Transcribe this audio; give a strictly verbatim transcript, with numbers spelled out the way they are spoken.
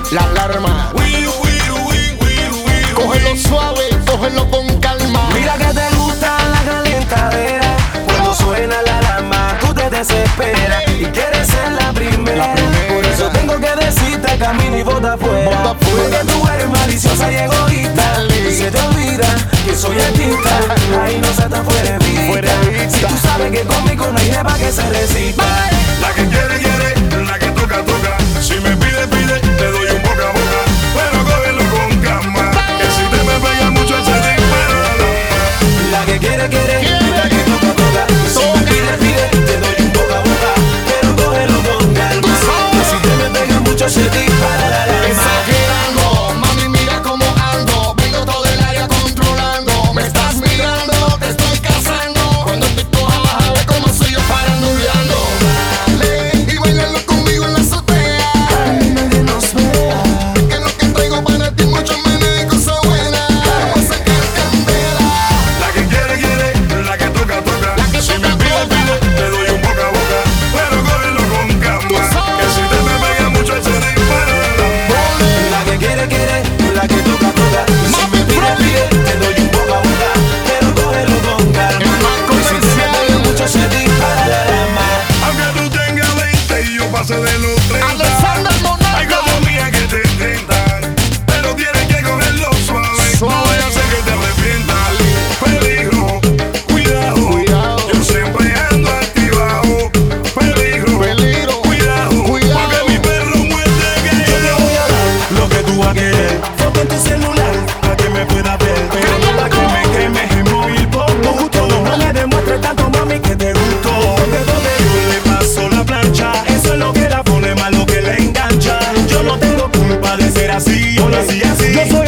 la alarma. Wiru, wiru, wiru, wiru, wiru. Cógelo suave, cógelo con calma. Mira que te gusta la calentadera. Cuando suena la alarma, tú te desesperas y quieres ser la primera. La primera. Por eso tengo que decirte, camina y bota fuera. Bota fuera. Porque tú eres maliciosa y egoísta. Dale. Y se te olvida que soy artista. Ahí no se está fuera de vista. Fuera de vista. Si tú sabes que conmigo no hay jeva que se resista. La que quiere, quiere, la que toca, toca. Si me pide, pide, te doy un boca a boca. Pero cógelo con calma, que si te me pega mucho se dispara la alarma. La que quiere, quiere, la que toca, toca. Si me pide, pide, te doy un boca a boca. Pero cógelo con calma, que si te me pega mucho se dispara la alarma. Exagerando, mami, mira cómo ando. Vengo todo el área controlando. Me estás mirando, te estoy cazando. Cuando te coja, vas a ver cómo soy yo faranduleando. Dale, y bailalo conmigo en la azotea. Nadie nos vea. Que lo que traigo para ti mucho menos y cosas buenas. Vamos a sacar candela. La que quiere, quiere, la que toca, toca. La que Si toca, me pide, toca. pide, te doy un boca a boca. Pero cógelo con calma, que si te me pega mucho se dispara la alarma. La que quiere, quiere, la que toca, toca. Si me pide, pide, te doy un boca a boca. Pero cógelo con calma, El más que si te me comercial. pega mucho se dispara la alarma. Aunque tú tengas veinte y yo pase de los treinta. Alexander Monarca. Hay cosas mías que te tentan, pero tienes que cogerlo suave. Suave. No vaya a ser que te arrepientas. Peligro, cuidado, Cuidado. yo siempre ando activado. Peligro, Peligro, cuidado, cuidado. porque mi perro muerde que Yo te voy a dar lo que tú vas a querer. Foto en tu celular para que me puedas ver. Para que me quemes en móvil por gusto. No me demuestres tanto, mami, que te gustó. Porque donde yo le paso la plancha, eso es lo que la pone mal, lo que le engancha. Yo no tengo culpa de ser así, yo nací así. Yo soy